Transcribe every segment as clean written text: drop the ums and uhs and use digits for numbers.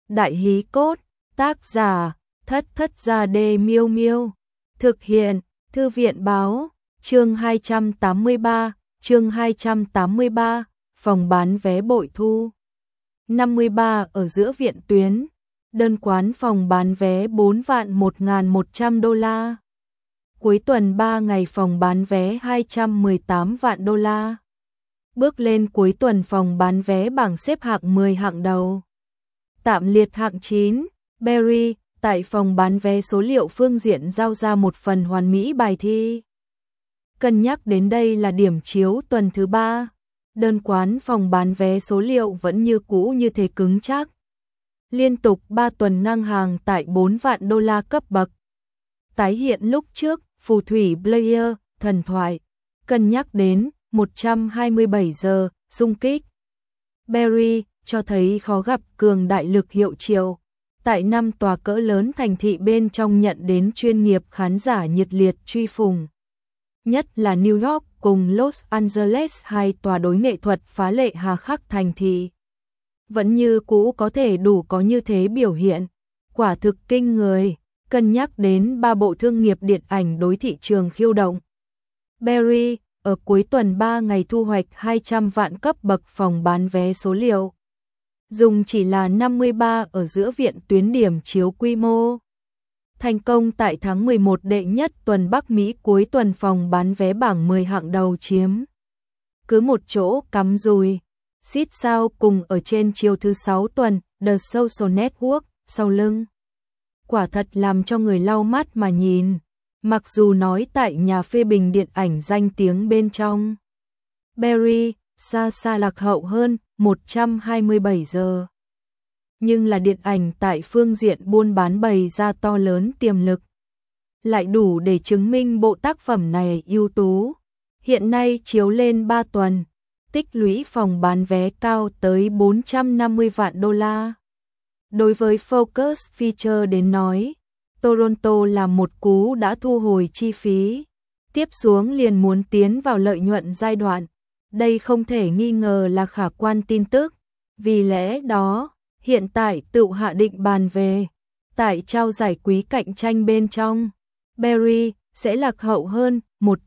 Đại hí cốt, tác giả, Thất Gia Đê Miêu Miêu. Thực hiện, Thư viện báo, chương 283, phòng bán vé bội thu. 53 ở giữa viện tuyến, đơn quán phòng bán vé 4.100.000 đô la. Cuối tuần 3 ngày phòng bán vé 218 vạn đô la. Bước lên cuối tuần phòng bán vé bảng xếp hạng 10 hạng đầu. Tạm liệt hạng 9, Berry, tại phòng bán vé số liệu phương diện giao ra một phần hoàn mỹ bài thi. Cân nhắc đến đây là điểm chiếu tuần thứ 3, đơn quán phòng bán vé số liệu vẫn như cũ như thế cứng chắc. Liên tục 3 tuần ngang hàng tại 4 vạn đô la cấp bậc. Tái hiện lúc trước, phù thủy Blair, thần thoại, cân nhắc đến 127 giờ, xung kích. Berry cho thấy khó gặp cường đại lực hiệu triệu. Tại 5 tòa cỡ lớn thành thị bên trong nhận đến chuyên nghiệp khán giả nhiệt liệt truy phùng. Nhất là New York cùng Los Angeles, hai tòa đối nghệ thuật phá lệ hà khắc thành thị. Vẫn như cũ có thể đủ có như thế biểu hiện. Quả thực kinh người, cân nhắc đến 3 bộ thương nghiệp điện ảnh đối thị trường khiêu động. Berry, ở cuối tuần 3 ngày thu hoạch 200 vạn cấp bậc phòng bán vé số liệu. Dùng chỉ là 53 ở giữa viện tuyến điểm chiếu quy mô. Thành công tại tháng 11 đệ nhất tuần Bắc Mỹ cuối tuần phòng bán vé bảng 10 hạng đầu chiếm. Cứ một chỗ cắm rùi. Xít sao cùng ở trên chiều thứ 6 tuần, The Social Network, sau lưng. Quả thật làm cho người lau mắt mà nhìn. Mặc dù nói tại nhà phê bình điện ảnh danh tiếng bên trong. Berry, xa lạc hậu hơn 127 giờ. Nhưng là điện ảnh tại phương diện buôn bán bày ra to lớn tiềm lực. Lại đủ để chứng minh bộ tác phẩm này ưu tú. Hiện nay chiếu lên 3 tuần, tích lũy phòng bán vé cao tới 450 vạn đô la. Đối với Focus Feature đến nói, Toronto là một cú đã thu hồi chi phí. Tiếp xuống liền muốn tiến vào lợi nhuận giai đoạn. Đây không thể nghi ngờ là khả quan tin tức. Vì lẽ đó, hiện tại tự hạ định bàn về. Tại trao giải quý cạnh tranh bên trong, Berry sẽ lạc hậu hơn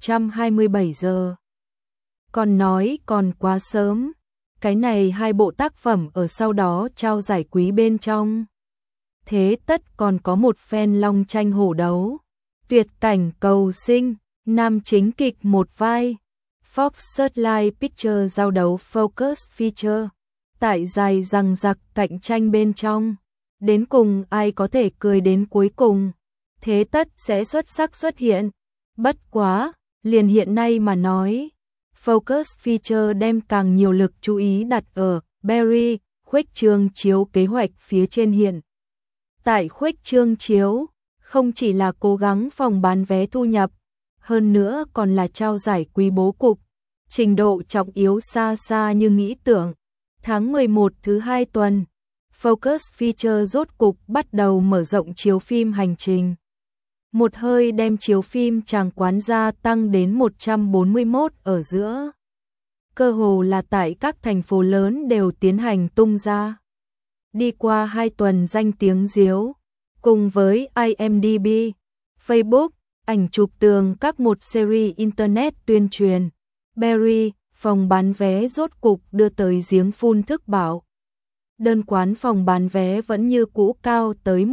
127 giờ. Còn nói còn quá sớm. Cái này hai bộ tác phẩm ở sau đó trao giải quý bên trong. Thế tất còn có một phen long tranh hổ đấu. Tuyệt cảnh cầu sinh, nam chính kịch một vai. Fox Searchlight Pictures giao đấu Focus Feature. Tại dài rằng giặc cạnh tranh bên trong. Đến cùng ai có thể cười đến cuối cùng. Thế tất sẽ xuất sắc xuất hiện. Bất quá, liền hiện nay mà nói. Focus Feature đem càng nhiều lực chú ý đặt ở Berry, khuếch trương chiếu kế hoạch phía trên hiện. Tại khuếch trương chiếu, không chỉ là cố gắng phòng bán vé thu nhập, hơn nữa còn là trao giải quý bố cục, trình độ trọng yếu xa xa như nghĩ tưởng. Tháng 11 thứ 2 tuần, Focus Feature rốt cục bắt đầu mở rộng chiếu phim hành trình. Một hơi đem chiếu phim tràng quán gia tăng đến 141 ở giữa. Cơ hồ là tại các thành phố lớn đều tiến hành tung ra. Đi qua 2 tuần danh tiếng diếu, cùng với IMDb, Facebook, ảnh chụp tường các một series Internet tuyên truyền, Berry, phòng bán vé rốt cục đưa tới giếng phun thức bảo. Đơn quán phòng bán vé vẫn như cũ cao tới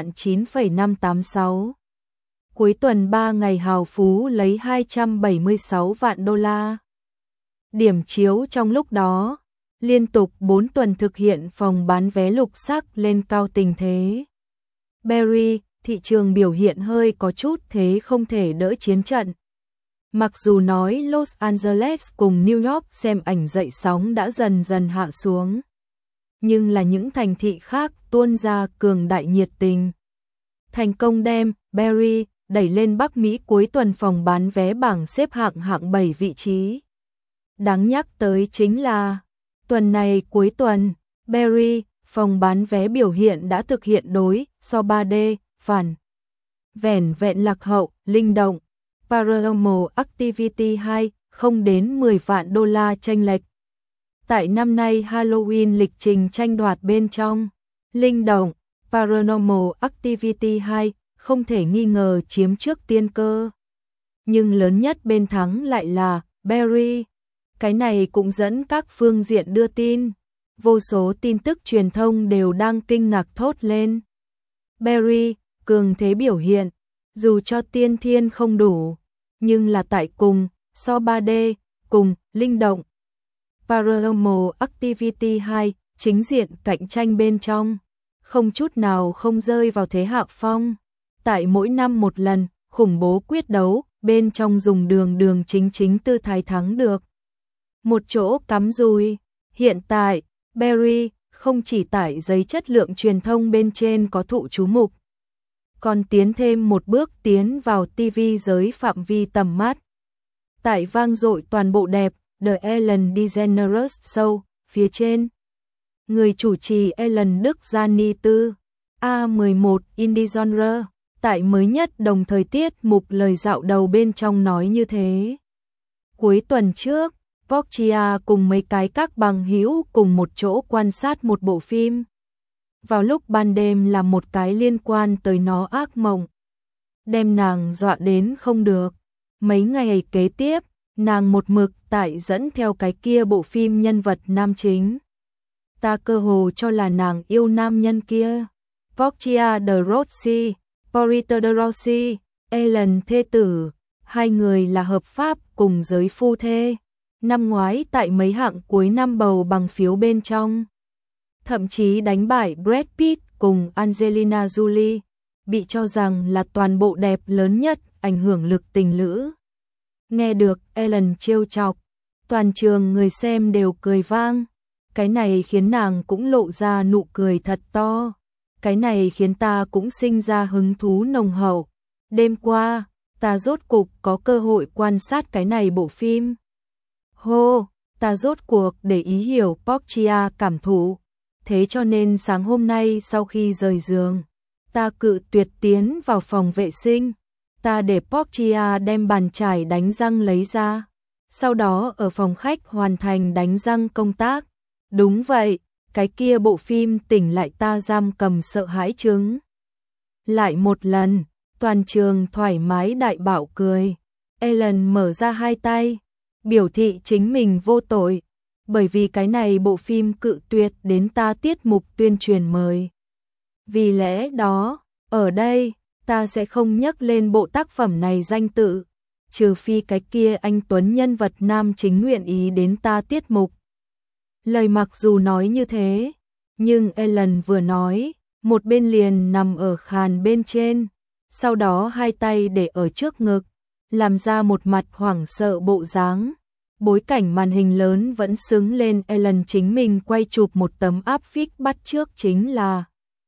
1.9,586. Cuối tuần 3 ngày hào phú lấy 276 vạn đô la. Điểm chiếu trong lúc đó, liên tục 4 tuần thực hiện phòng bán vé lục sắc lên cao tình thế. Berry, thị trường biểu hiện hơi có chút thế không thể đỡ chiến trận. Mặc dù nói Los Angeles cùng New York xem ảnh dậy sóng đã dần dần hạ xuống. Nhưng là những thành thị khác tuôn ra cường đại nhiệt tình. Thành công đem Berry đẩy lên Bắc Mỹ cuối tuần phòng bán vé bảng xếp hạng 7 vị trí. Đáng nhắc tới chính là, tuần này cuối tuần, Berry, phòng bán vé biểu hiện đã thực hiện đối so 3D, phản. Vẻn vẹn lạc hậu, linh động, Paranormal Activity 2, không đến 10 vạn đô la chênh lệch. Tại năm nay Halloween lịch trình tranh đoạt bên trong, Linh động, Paranormal Activity 2, không thể nghi ngờ chiếm trước tiên cơ. Nhưng lớn nhất bên thắng lại là Barry. Cái này cũng dẫn các phương diện đưa tin. Vô số tin tức truyền thông đều đang kinh ngạc thốt lên. Barry, cường thế biểu hiện, dù cho tiên thiên không đủ, nhưng là tại cùng, so 3D, cùng, linh động. Paranormal Activity 2, chính diện cạnh tranh bên trong, không chút nào không rơi vào thế hạ phong. Tại mỗi năm một lần, khủng bố quyết đấu, bên trong dùng đường chính tư thái thắng được. Một chỗ cắm dùi, hiện tại, Barry không chỉ tại giấy chất lượng truyền thông bên trên có thụ chú mục, còn tiến thêm một bước tiến vào TV giới phạm vi tầm mắt. Tại vang dội toàn bộ đẹp, The Ellen DeGeneres Show, phía trên. Người chủ trì Ellen DeGeneres, A11 Indie Genre, tại mới nhất đồng thời tiết mục lời dạo đầu bên trong nói như thế. Cuối tuần trước, Portia cùng mấy cái các bằng hữu cùng một chỗ quan sát một bộ phim. Vào lúc ban đêm là một cái liên quan tới nó ác mộng. Đem nàng dọa đến không được. Mấy ngày kế tiếp, nàng một mực tại dẫn theo cái kia bộ phim nhân vật nam chính. Ta cơ hồ cho là nàng yêu nam nhân kia. Portia de Rossi, Portia de Rossi, Ellen thê tử, hai người là hợp pháp cùng giới phu thê. Năm ngoái tại mấy hạng cuối năm bầu bằng phiếu bên trong, thậm chí đánh bại Brad Pitt cùng Angelina Jolie, bị cho rằng là toàn bộ đẹp lớn nhất ảnh hưởng lực tình lữ. Nghe được Ellen trêu chọc, toàn trường người xem đều cười vang. Cái này khiến nàng cũng lộ ra nụ cười thật to. Cái này khiến ta cũng sinh ra hứng thú nồng hậu. Đêm qua, ta rốt cục có cơ hội quan sát cái này bộ phim. Hô, ta rốt cuộc để ý hiểu Portia cảm thụ. Thế cho nên sáng hôm nay sau khi rời giường, ta cự tuyệt tiến vào phòng vệ sinh. Ta để Portia đem bàn chải đánh răng lấy ra. Sau đó ở phòng khách hoàn thành đánh răng công tác. Đúng vậy, cái kia bộ phim tỉnh lại ta giam cầm sợ hãi chứng. Lại một lần, toàn trường thoải mái đại bạo cười. Ellen mở ra hai tay, biểu thị chính mình vô tội, bởi vì cái này bộ phim cự tuyệt đến ta tiết mục tuyên truyền mời. Vì lẽ đó, ở đây, ta sẽ không nhắc lên bộ tác phẩm này danh tự, trừ phi cái kia anh Tuấn nhân vật nam chính nguyện ý đến ta tiết mục. Lời mặc dù nói như thế, nhưng Ellen vừa nói, một bên liền nằm ở khàn bên trên, sau đó hai tay để ở trước ngực, làm ra một mặt hoảng sợ bộ dáng. Bối cảnh màn hình lớn vẫn xứng lên Ellen chính mình quay chụp một tấm áp phích bắt trước chính là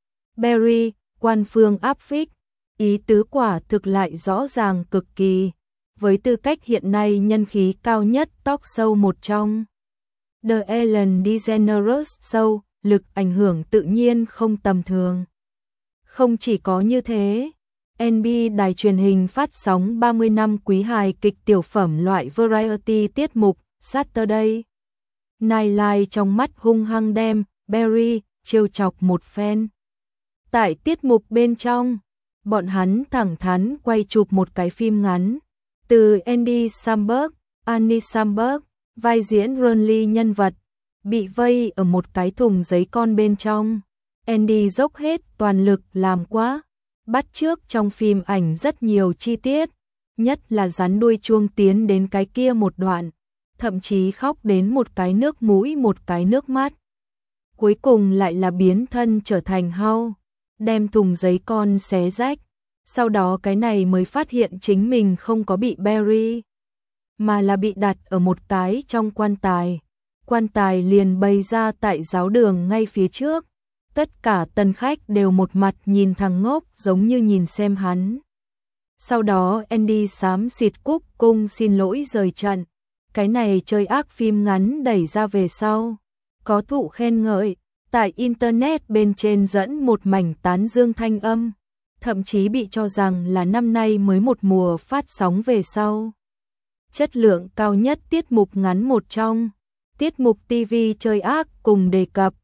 Barry, quan phương áp phích. Ý tứ quả thực lại rõ ràng cực kỳ, với tư cách hiện nay nhân khí cao nhất talk show một trong. The Ellen DeGeneres Show, lực ảnh hưởng tự nhiên không tầm thường. Không chỉ có như thế, NB đài truyền hình phát sóng 30 năm quý hài kịch tiểu phẩm loại variety tiết mục Saturday Night Live trong mắt hung hăng đem Barry trêu chọc một phen. Tại tiết mục bên trong, bọn hắn thẳng thắn quay chụp một cái phim ngắn, từ Andy Samberg, Annie Samberg, vai diễn Ronly nhân vật, bị vây ở một cái thùng giấy con bên trong. Andy dốc hết toàn lực làm quá, bắt chước trong phim ảnh rất nhiều chi tiết, nhất là rắn đuôi chuông tiến đến cái kia một đoạn, thậm chí khóc đến một cái nước mũi một cái nước mắt. Cuối cùng lại là biến thân trở thành hau, đem thùng giấy con xé rách. Sau đó cái này mới phát hiện chính mình không có bị Barry, mà là bị đặt ở một cái trong quan tài. Quan tài liền bày ra tại giáo đường ngay phía trước. Tất cả tân khách đều một mặt nhìn thằng ngốc giống như nhìn xem hắn. Sau đó Andy xám xịt cúc cung xin lỗi rời trận. Cái này chơi ác phim ngắn đẩy ra về sau, có thụ khen ngợi, tại Internet bên trên dẫn một mảnh tán dương thanh âm, thậm chí bị cho rằng là năm nay mới một mùa phát sóng về sau. Chất lượng cao nhất tiết mục ngắn một trong, tiết mục TV chơi ác cùng đề cập,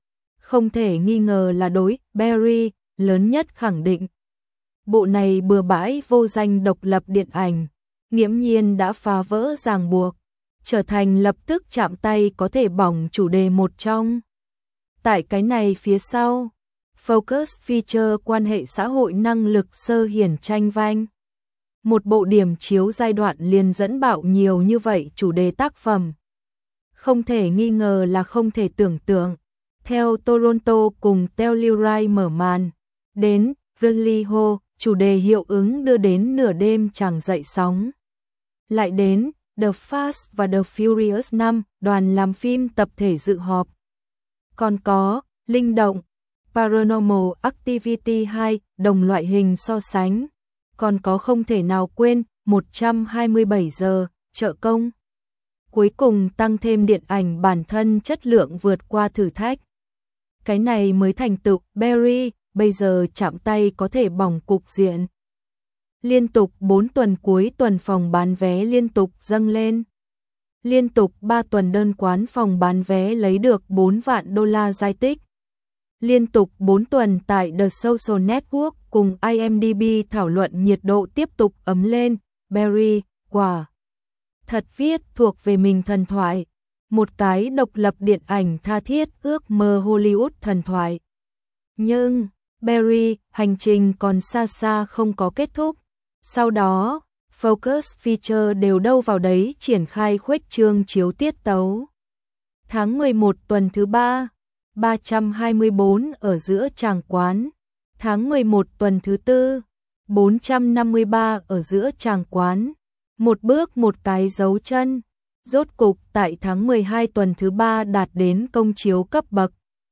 không thể nghi ngờ là đối Barry lớn nhất khẳng định. Bộ này bừa bãi vô danh độc lập điện ảnh, nghiễm nhiên đã phá vỡ ràng buộc, trở thành lập tức chạm tay có thể bỏng chủ đề một trong. Tại cái này phía sau, Focus Feature quan hệ xã hội năng lực sơ hiển tranh vanh. Một bộ điểm chiếu giai đoạn liền dẫn bạo nhiều như vậy chủ đề tác phẩm. Không thể nghi ngờ là không thể tưởng tượng. Theo Toronto cùng Telluride mở màn, đến Bradley Ho, chủ đề hiệu ứng đưa đến nửa đêm chẳng dậy sóng. Lại đến The Fast và The Furious 5, đoàn làm phim tập thể dự họp. Còn có Linh động, Paranormal Activity 2, đồng loại hình so sánh. Còn có không thể nào quên 127 giờ, trợ công. Cuối cùng tăng thêm điện ảnh bản thân chất lượng vượt qua thử thách. Cái này mới thành tựu Barry, bây giờ chạm tay có thể bỏng cục diện. Liên tục 4 tuần cuối tuần phòng bán vé liên tục dâng lên. Liên tục 3 tuần đơn quán phòng bán vé lấy được 4 vạn đô la giải tích. Liên tục 4 tuần tại The Social Network cùng IMDb thảo luận nhiệt độ tiếp tục ấm lên. Barry, quả thật viết thuộc về mình thần thoại. Một cái độc lập điện ảnh tha thiết ước mơ Hollywood thần thoại. Nhưng, Barry, hành trình còn xa xa không có kết thúc. Sau đó, Focus Feature đều đâu vào đấy triển khai khuếch trương chiếu tiết tấu. Tháng 11 tuần thứ 3, 324 ở giữa tràng quán. Tháng 11 tuần thứ 4, 453 ở giữa tràng quán. Một bước một cái dấu chân. Rốt cục tại tháng 12 tuần thứ 3 đạt đến công chiếu cấp bậc.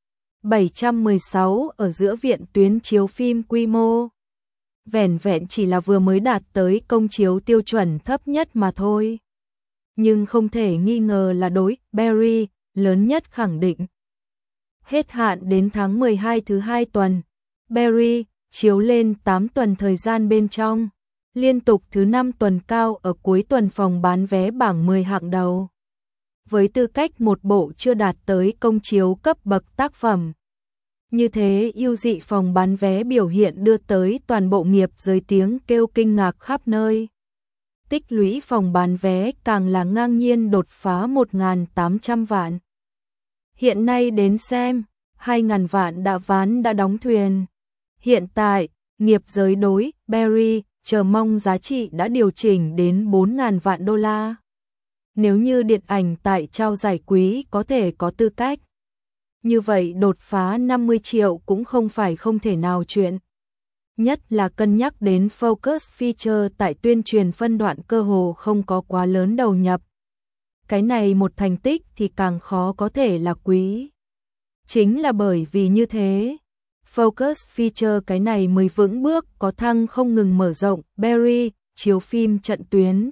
716 ở giữa viện tuyến chiếu phim quy mô. Vẻn vẹn chỉ là vừa mới đạt tới công chiếu tiêu chuẩn thấp nhất mà thôi. Nhưng không thể nghi ngờ là đối Barry lớn nhất khẳng định. Hết hạn đến tháng 12 thứ 2 tuần, Barry chiếu lên 8 tuần thời gian bên trong. Liên tục thứ 5 tuần cao ở cuối tuần phòng bán vé bảng 10 hạng đầu. Với tư cách một bộ chưa đạt tới công chiếu cấp bậc tác phẩm. Như thế ưu dị phòng bán vé biểu hiện đưa tới toàn bộ nghiệp giới tiếng kêu kinh ngạc khắp nơi. Tích lũy phòng bán vé càng là ngang nhiên đột phá 1.800 vạn. Hiện nay đến xem, 2.000 vạn đã ván đã đóng thuyền. Hiện tại, nghiệp giới đối Barry chờ mong giá trị đã điều chỉnh đến 4.000 vạn đô la. Nếu như điện ảnh tại trao giải quý có thể có tư cách. Như vậy đột phá 50 triệu cũng không phải không thể nào chuyện. Nhất là cân nhắc đến Focus Feature tại tuyên truyền phân đoạn cơ hồ không có quá lớn đầu nhập. Cái này một thành tích thì càng khó có thể là quý. Chính là bởi vì như thế. Focus Feature cái này mới vững bước có thăng không ngừng mở rộng Barry, chiếu phim trận tuyến.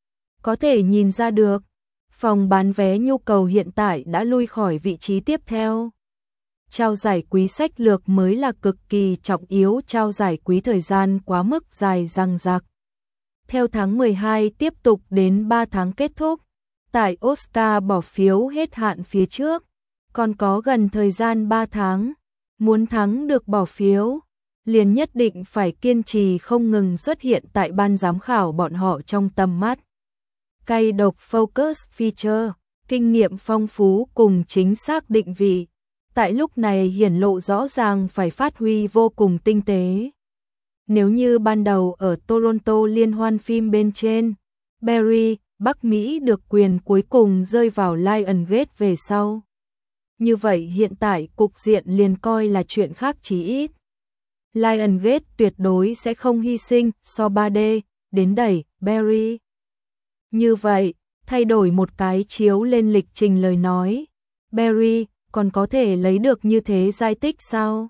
Có thể nhìn ra được, phòng bán vé nhu cầu hiện tại đã lui khỏi vị trí tiếp theo. Trao giải quý sách lược mới là cực kỳ trọng yếu, trao giải quý thời gian quá mức dài dằng dặc. Theo tháng 12 tiếp tục đến 3 tháng kết thúc, tại Oscar bỏ phiếu hết hạn phía trước, còn có gần thời gian 3 tháng. Muốn thắng được bỏ phiếu, liền nhất định phải kiên trì không ngừng xuất hiện tại ban giám khảo bọn họ trong tầm mắt. Cay độc Focus Feature, kinh nghiệm phong phú cùng chính xác định vị. Tại lúc này hiển lộ rõ ràng phải phát huy vô cùng tinh tế. Nếu như ban đầu ở Toronto liên hoan phim bên trên, Barry, Bắc Mỹ được quyền cuối cùng rơi vào Lionsgate về sau. Như vậy hiện tại cục diện liền coi là chuyện khác chí ít. Lionsgate tuyệt đối sẽ không hy sinh so 3D đến đẩy Barry. Như vậy, thay đổi một cái chiếu lên lịch trình lời nói, Barry còn có thể lấy được như thế giải tích sao?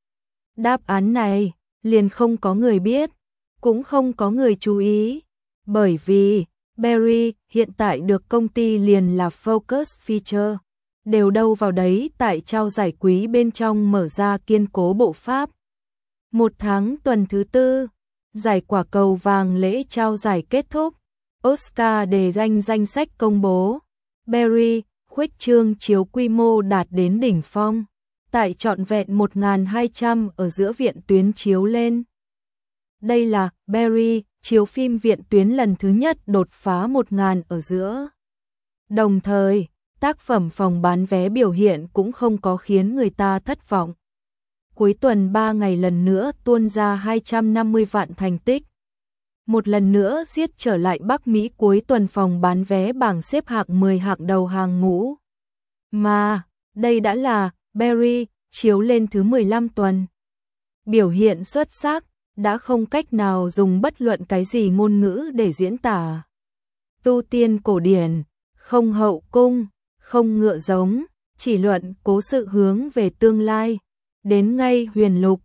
Đáp án này liền không có người biết, cũng không có người chú ý, bởi vì Barry hiện tại được công ty liền là Focus Feature, đều đâu vào đấy tại trao giải quý bên trong mở ra kiên cố bộ pháp. 1 tháng tuần thứ 4, giải quả cầu vàng lễ trao giải kết thúc, Oscar đề danh sách công bố, Barry, khuếch trương chiếu quy mô đạt đến đỉnh phong, tại trọn vẹn 1.200 ở giữa viện tuyến chiếu lên. Đây là Barry, chiếu phim viện tuyến lần thứ nhất đột phá 1.000 ở giữa. Đồng thời, tác phẩm phòng bán vé biểu hiện cũng không có khiến người ta thất vọng. Cuối tuần 3 ngày lần nữa tuôn ra 250 vạn thành tích. Một lần nữa giết trở lại Bắc Mỹ cuối tuần phòng bán vé bảng xếp hạng 10 hạng đầu hàng ngũ. Mà, đây đã là Barry chiếu lên thứ 15 tuần. Biểu hiện xuất sắc, đã không cách nào dùng bất luận cái gì ngôn ngữ để diễn tả. Tu tiên cổ điển, không hậu cung, không ngựa giống, chỉ luận cố sự hướng về tương lai. Đến ngay huyền lục,